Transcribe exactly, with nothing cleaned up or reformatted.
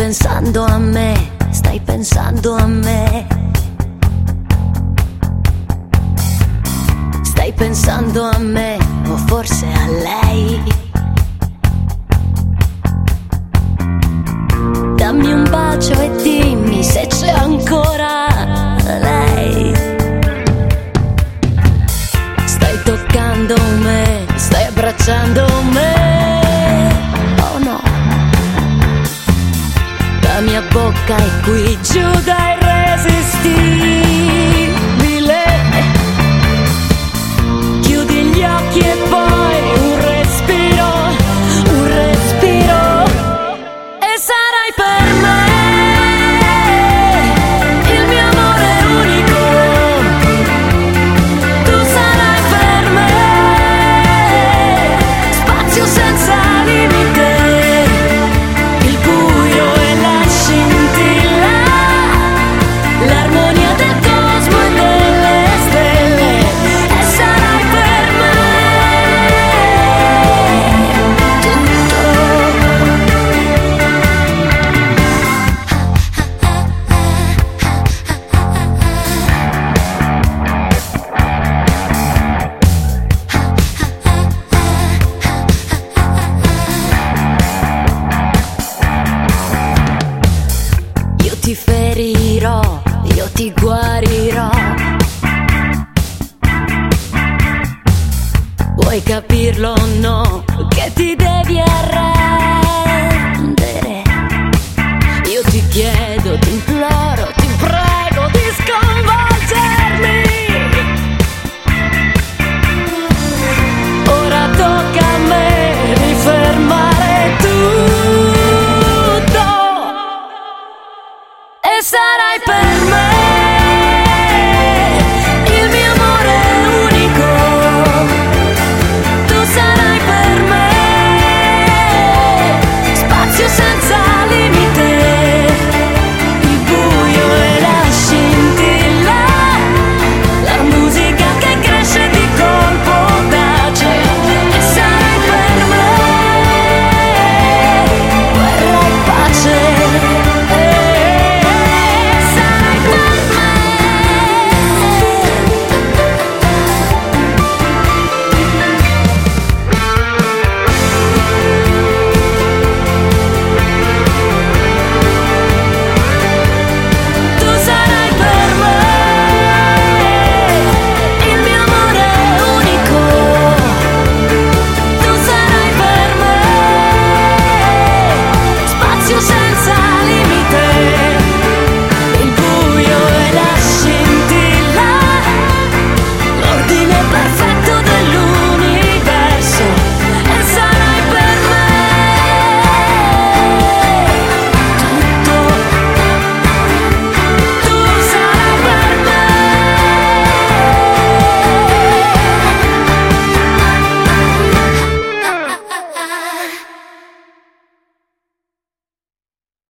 pensando a me, stai pensando a me. Stai pensando a me o forse a lei. Dammi un bacio e dimmi se c'è ancora lei. Stai toccando me, stai abbracciando me. Oh no, la mia bocca è qui giù da irresistibile. Chiudi gli occhi e poi un respiro, un respiro, e sarai per me il mio amore unico. Tu sarai per me spazio senza limite, il buio e la scintilla, l'armonia del cosmo e delle stelle, e sarai per me tutto. Io ti ferirò, io ti guarirò. Vuoi capirlo o no? Che ti devi arrendere. Io ti chiedo, ti imploro, ti prego di sconvolgermi. Ora tocca a me di fermare tutto, e sarai per